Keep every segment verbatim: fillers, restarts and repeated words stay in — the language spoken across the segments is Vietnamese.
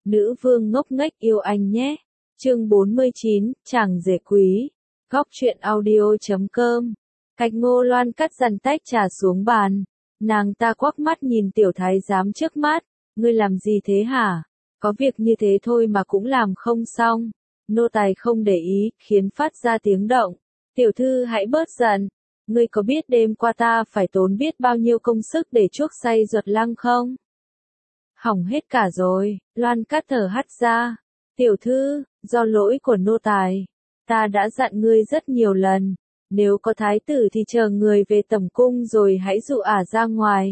Nữ vương ngốc nghếch yêu anh nhé. Chương bốn mươi chín, chàng rể quý. Góc truyện audio.com. Cách Ngô Loan cắt dàn tách trà xuống bàn. Nàng ta quắc mắt nhìn tiểu thái giám trước mắt. Ngươi làm gì thế hả? Có việc như thế thôi mà cũng làm không xong. Nô tài không để ý, khiến phát ra tiếng động. Tiểu thư hãy bớt giận. Ngươi có biết đêm qua ta phải tốn biết bao nhiêu công sức để chuốc say ruột lăng không? Hỏng hết cả rồi, Loan cắt thở hắt ra. Tiểu thư, do lỗi của nô tài. Ta đã dặn ngươi rất nhiều lần. Nếu có thái tử thì chờ người về tẩm cung rồi hãy dụ ả ra ngoài.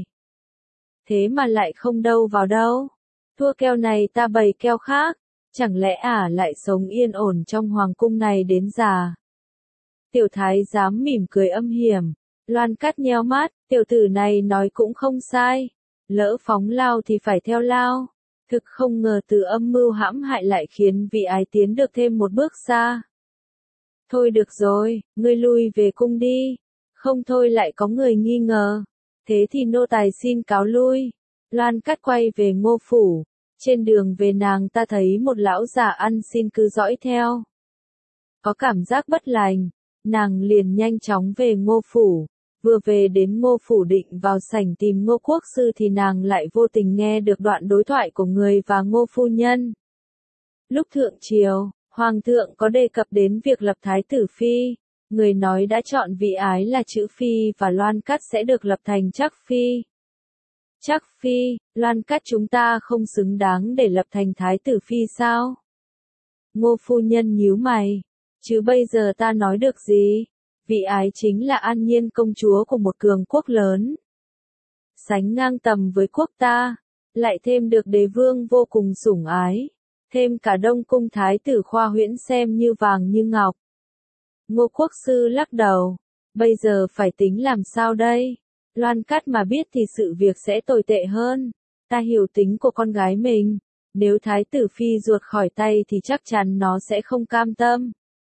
Thế mà lại không đâu vào đâu. Thua keo này ta bày keo khác. Chẳng lẽ ả lại sống yên ổn trong hoàng cung này đến già? Tiểu thái giám mỉm cười âm hiểm. Loan cắt nheo mắt, tiểu tử này nói cũng không sai. Lỡ phóng lao thì phải theo lao. Thực không ngờ từ âm mưu hãm hại lại khiến vị ái tiến được thêm một bước xa. Thôi được rồi, ngươi lui về cung đi. Không thôi lại có người nghi ngờ. Thế thì nô tài xin cáo lui. Loan cắt quay về Ngô phủ. Trên đường về nàng ta thấy một lão già ăn xin cứ dõi theo. Có cảm giác bất lành. Nàng liền nhanh chóng về Ngô phủ. Vừa về đến Ngô phủ định vào sảnh tìm Ngô quốc sư thì nàng lại vô tình nghe được đoạn đối thoại của người và Ngô phu nhân. Lúc thượng triều, hoàng thượng có đề cập đến việc lập thái tử phi. Người nói đã chọn vị ái là chữ phi và Loan cắt sẽ được lập thành Trắc phi. Trắc phi, Loan cắt chúng ta không xứng đáng để lập thành thái tử phi sao? Ngô phu nhân nhíu mày. Chứ bây giờ ta nói được gì? Vị ái chính là An Nhiên công chúa của một cường quốc lớn. Sánh ngang tầm với quốc ta. Lại thêm được đế vương vô cùng sủng ái. Thêm cả Đông cung thái tử Khoa Huyễn xem như vàng như ngọc. Ngô quốc sư lắc đầu. Bây giờ phải tính làm sao đây? Loan cắt mà biết thì sự việc sẽ tồi tệ hơn. Ta hiểu tính của con gái mình. Nếu thái tử phi ruột khỏi tay thì chắc chắn nó sẽ không cam tâm.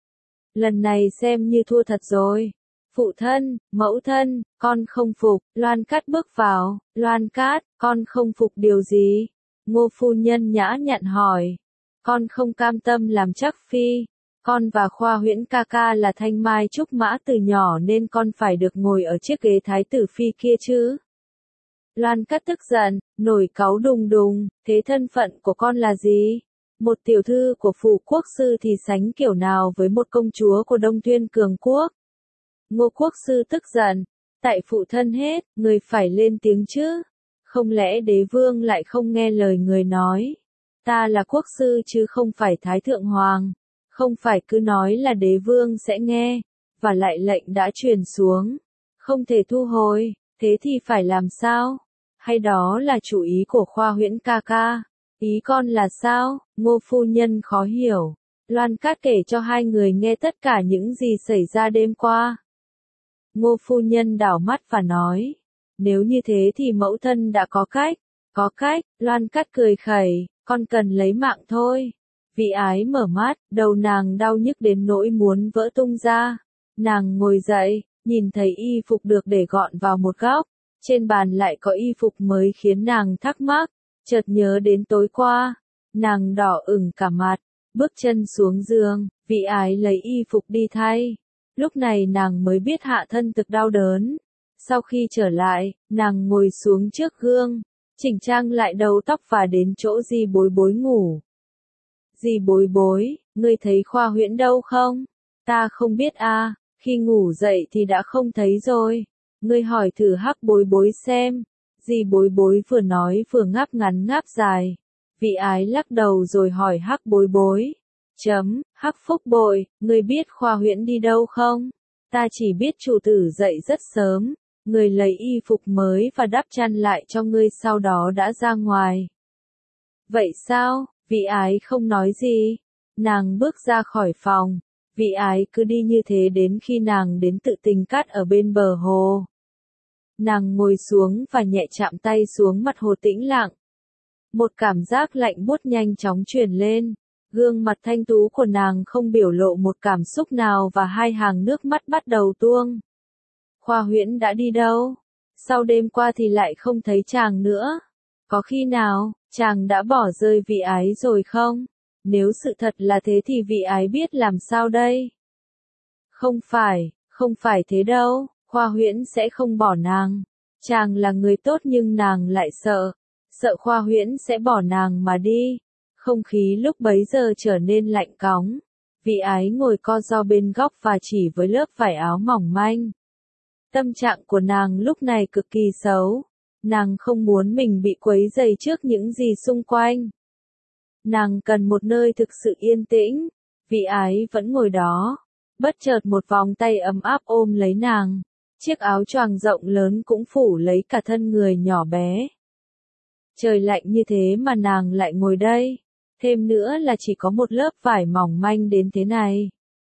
Lần này xem như thua thật rồi. Phụ thân, mẫu thân, con không phục. Loan cắt bước vào. Loan cắt, con không phục điều gì? Ngô phu nhân nhã nhặn hỏi. Con không cam tâm làm Trắc phi. Con và Khoa Huyễn ca ca là thanh mai trúc mã từ nhỏ nên con phải được ngồi ở chiếc ghế thái tử phi kia chứ. Loan cắt tức giận, nổi cáu đùng đùng. Thế thân phận của con là gì? Một tiểu thư của phủ quốc sư thì sánh kiểu nào với một công chúa của Đông Thuyên cường quốc? Ngô quốc sư tức giận. Tại phụ thân hết, người phải lên tiếng chứ. Không lẽ đế vương lại không nghe lời người nói? Ta là quốc sư chứ không phải thái thượng hoàng. Không phải cứ nói là đế vương sẽ nghe. Và lại lệnh đã truyền xuống. Không thể thu hồi. Thế thì phải làm sao? Hay đó là chủ ý của Khoa Huyễn ca ca? Ý con là sao? Ngô phu nhân khó hiểu. Loan cắt kể cho hai người nghe tất cả những gì xảy ra đêm qua. Ngô phu nhân đảo mắt và nói. Nếu như thế thì mẫu thân đã có cách. Có cách, Loan cắt cười khẩy. Con cần lấy mạng thôi. Vị ái mở mắt, đầu nàng đau nhức đến nỗi muốn vỡ tung ra. Nàng ngồi dậy, nhìn thấy y phục được để gọn vào một góc. Trên bàn lại có y phục mới khiến nàng thắc mắc. Chợt nhớ đến tối qua, nàng đỏ ửng cả mặt, bước chân xuống giường, vị ái lấy y phục đi thay. Lúc này nàng mới biết hạ thân thực đau đớn. Sau khi trở lại, nàng ngồi xuống trước gương, chỉnh trang lại đầu tóc và đến chỗ Di Bối Bối ngủ. Di Bối Bối, ngươi thấy Khoa Huyễn đâu không? Ta không biết a, khi ngủ dậy thì đã không thấy rồi. Ngươi hỏi thử Hắc Bối Bối xem. Di Bối Bối vừa nói vừa ngáp ngắn ngáp dài. Vị ái lắc đầu rồi hỏi Hắc Bối Bối. Chấm, Hắc Phúc Bội, ngươi biết Khoa Huyễn đi đâu không? Ta chỉ biết chủ tử dậy rất sớm. Người lấy y phục mới và đắp chăn lại cho ngươi sau đó đã ra ngoài. Vậy sao? Vị ái không nói gì. Nàng bước ra khỏi phòng. Vị ái cứ đi như thế đến khi nàng đến Tự Tình Cát ở bên bờ hồ. Nàng ngồi xuống và nhẹ chạm tay xuống mặt hồ tĩnh lặng. Một cảm giác lạnh buốt nhanh chóng truyền lên. Gương mặt thanh tú của nàng không biểu lộ một cảm xúc nào và hai hàng nước mắt bắt đầu tuông. Khoa Huyễn đã đi đâu? Sau đêm qua thì lại không thấy chàng nữa. Có khi nào, chàng đã bỏ rơi vị ái rồi không? Nếu sự thật là thế thì vị ái biết làm sao đây? Không phải, không phải thế đâu, Khoa Huyễn sẽ không bỏ nàng. Chàng là người tốt nhưng nàng lại sợ, sợ Khoa Huyễn sẽ bỏ nàng mà đi. Không khí lúc bấy giờ trở nên lạnh cóng. Vị ái ngồi co ro bên góc và chỉ với lớp vải áo mỏng manh. Tâm trạng của nàng lúc này cực kỳ xấu. Nàng không muốn mình bị quấy rầy trước những gì xung quanh. Nàng cần một nơi thực sự yên tĩnh. Vị ái vẫn ngồi đó. Bất chợt một vòng tay ấm áp ôm lấy nàng. Chiếc áo choàng rộng lớn cũng phủ lấy cả thân người nhỏ bé. Trời lạnh như thế mà nàng lại ngồi đây. Thêm nữa là chỉ có một lớp vải mỏng manh đến thế này.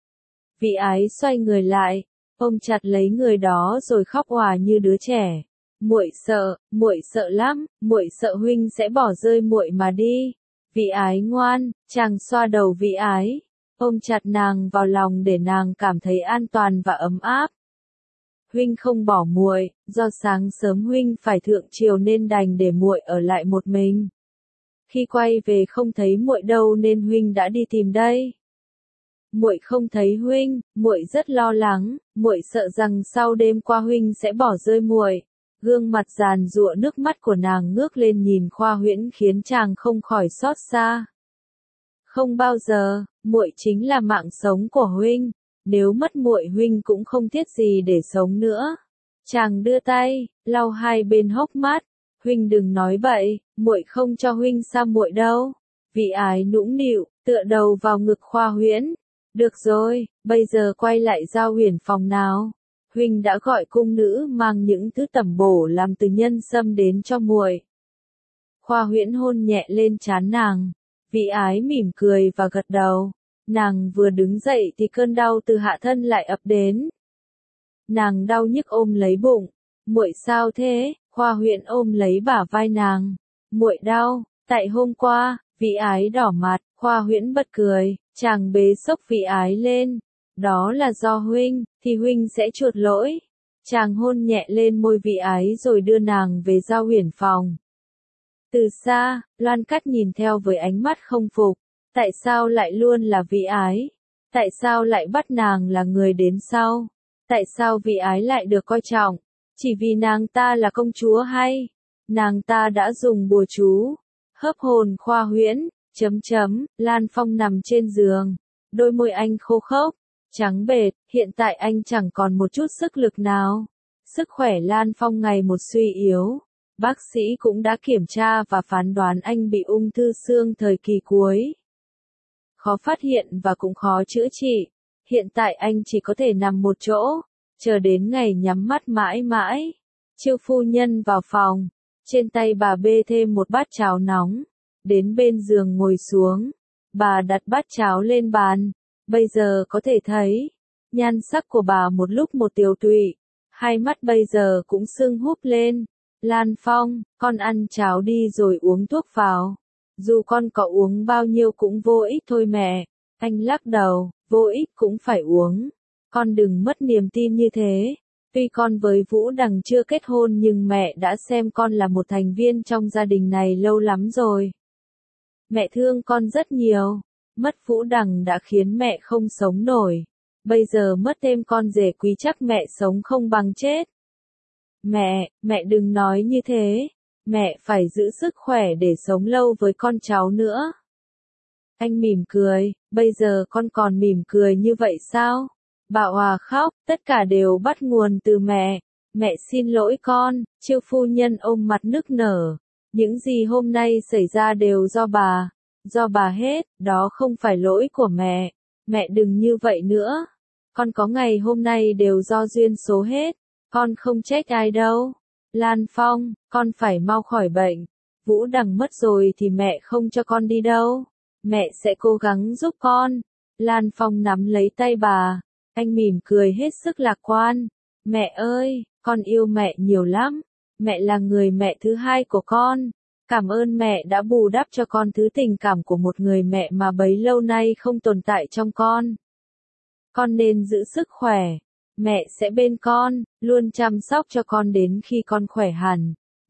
Vị ái xoay người lại, ôm chặt lấy người đó rồi khóc òa như đứa trẻ. Muội sợ, muội sợ lắm, muội sợ huynh sẽ bỏ rơi muội mà đi. Vị ái ngoan, chàng xoa đầu vị ái, ôm chặt nàng vào lòng để nàng cảm thấy an toàn và ấm áp. Huynh không bỏ muội, do sáng sớm huynh phải thượng triều nên đành để muội ở lại một mình. Khi quay về không thấy muội đâu nên huynh đã đi tìm đây. Muội không thấy huynh, muội rất lo lắng, muội sợ rằng sau đêm qua huynh sẽ bỏ rơi muội. Gương mặt giàn giụa nước mắt của nàng ngước lên nhìn Khoa Huyễn khiến chàng không khỏi xót xa. Không bao giờ, muội chính là mạng sống của huynh, nếu mất muội huynh cũng không thiết gì để sống nữa. Chàng đưa tay, lau hai bên hốc mắt, huynh đừng nói bậy, muội không cho huynh xa muội đâu. Vị ái nũng nịu, tựa đầu vào ngực Khoa Huyễn. Được rồi, bây giờ quay lại Giao Huyền phòng nào. Huynh đã gọi cung nữ mang những thứ tẩm bổ làm từ nhân sâm đến cho muội. Khoa Huyễn hôn nhẹ lên trán nàng. Vị ái mỉm cười và gật đầu. Nàng vừa đứng dậy thì cơn đau từ hạ thân lại ập đến. Nàng đau nhức ôm lấy bụng. Muội sao thế? Khoa Huyễn ôm lấy bả vai nàng. Muội đau, tại hôm qua, vị ái đỏ mặt, Khoa Huyễn bật cười, chàng bế xốc vị ái lên. Đó là do huynh, thì huynh sẽ chuộc lỗi. Chàng hôn nhẹ lên môi vị ái rồi đưa nàng về Giao Huyền phòng. Từ xa, Loan Cắt nhìn theo với ánh mắt không phục. Tại sao lại luôn là vị ái? Tại sao lại bắt nàng là người đến sau? Tại sao vị ái lại được coi trọng? Chỉ vì nàng ta là công chúa hay? Nàng ta đã dùng bùa chú, hấp hồn Khoa Huyễn, chấm chấm, Lan Phong nằm trên giường. Đôi môi anh khô khốc, trắng bệt, hiện tại anh chẳng còn một chút sức lực nào. Sức khỏe Lan Phong ngày một suy yếu. Bác sĩ cũng đã kiểm tra và phán đoán anh bị ung thư xương thời kỳ cuối. Khó phát hiện và cũng khó chữa trị. Hiện tại anh chỉ có thể nằm một chỗ, chờ đến ngày nhắm mắt mãi mãi. Chiêu phu nhân vào phòng, trên tay bà bê thêm một bát cháo nóng. Đến bên giường ngồi xuống, bà đặt bát cháo lên bàn. Bây giờ có thể thấy, nhan sắc của bà một lúc một tiều tụy, hai mắt bây giờ cũng sưng húp lên. Lan Phong, con ăn cháo đi rồi uống thuốc vào. Dù con có uống bao nhiêu cũng vô ích thôi mẹ. Anh lắc đầu, vô ích cũng phải uống. Con đừng mất niềm tin như thế. Tuy con với Vũ Đằng chưa kết hôn nhưng mẹ đã xem con là một thành viên trong gia đình này lâu lắm rồi. Mẹ thương con rất nhiều. Mất Vũ Đằng đã khiến mẹ không sống nổi. Bây giờ mất thêm con rể quý chắc mẹ sống không bằng chết. Mẹ, mẹ đừng nói như thế. Mẹ phải giữ sức khỏe để sống lâu với con cháu nữa. Anh mỉm cười, bây giờ con còn mỉm cười như vậy sao? Bà Hòa khóc, tất cả đều bắt nguồn từ mẹ. Mẹ xin lỗi con, Chiêu phu nhân ôm mặt nức nở. Những gì hôm nay xảy ra đều do bà. Do bà hết, đó không phải lỗi của mẹ. Mẹ đừng như vậy nữa. Con có ngày hôm nay đều do duyên số hết. Con không trách ai đâu. Lan Phong, con phải mau khỏi bệnh. Vũ Đằng mất rồi thì mẹ không cho con đi đâu. Mẹ sẽ cố gắng giúp con. Lan Phong nắm lấy tay bà. Anh mỉm cười hết sức lạc quan. Mẹ ơi, con yêu mẹ nhiều lắm. Mẹ là người mẹ thứ hai của con. Cảm ơn mẹ đã bù đắp cho con thứ tình cảm của một người mẹ mà bấy lâu nay không tồn tại trong con. Con nên giữ sức khỏe. Mẹ sẽ bên con, luôn chăm sóc cho con đến khi con khỏe hẳn.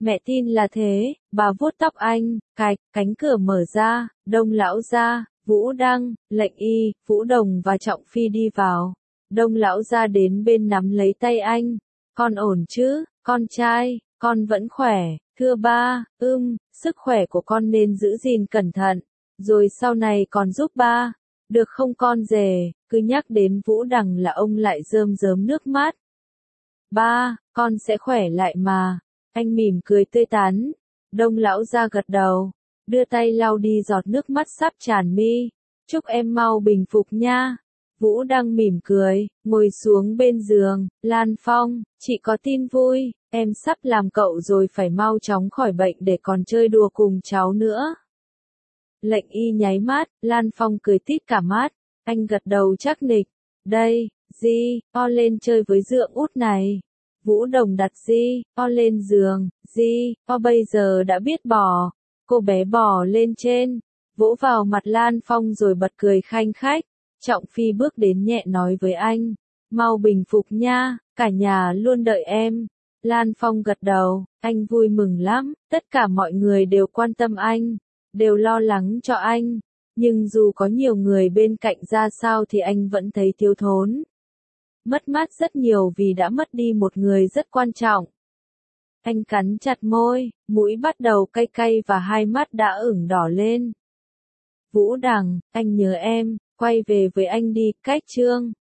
Mẹ tin là thế, bà vuốt tóc anh, cạch, cánh cửa mở ra, Đông lão gia, Vũ Đăng, Lệnh Y, Vũ Đồng và Trọng Phi đi vào. Đông lão gia đến bên nắm lấy tay anh. Con ổn chứ, con trai, con vẫn khỏe, thưa ba, ưm, sức khỏe của con nên giữ gìn cẩn thận, rồi sau này còn giúp ba. Được không con rể, cứ nhắc đến Vũ Đằng là ông lại rơm rớm nước mắt. Ba, con sẽ khỏe lại mà. Anh mỉm cười tươi tắn. Đông lão gia gật đầu, đưa tay lau đi giọt nước mắt sắp tràn mi. Chúc em mau bình phục nha. Vũ Đăng mỉm cười, ngồi xuống bên giường. Lan Phong, chị có tin vui, em sắp làm cậu rồi, phải mau chóng khỏi bệnh để còn chơi đùa cùng cháu nữa. Lệnh Y nháy mắt, Lan Phong cười tít cả mắt. Anh gật đầu chắc nịch. Đây, Di, o lên chơi với dượng út này. Vũ Đồng đặt Di, o lên giường. Di, o bây giờ đã biết bò. Cô bé bò lên trên, vỗ vào mặt Lan Phong rồi bật cười khanh khách. Trọng Phi bước đến nhẹ nói với anh. Mau bình phục nha, cả nhà luôn đợi em. Lan Phong gật đầu, anh vui mừng lắm, tất cả mọi người đều quan tâm anh, đều lo lắng cho anh. Nhưng dù có nhiều người bên cạnh ra sao thì anh vẫn thấy thiếu thốn. Mất mát rất nhiều vì đã mất đi một người rất quan trọng. Anh cắn chặt môi, mũi bắt đầu cay cay và hai mắt đã ửng đỏ lên. Vũ Đằng, anh nhớ em, quay về với anh đi, cách chương.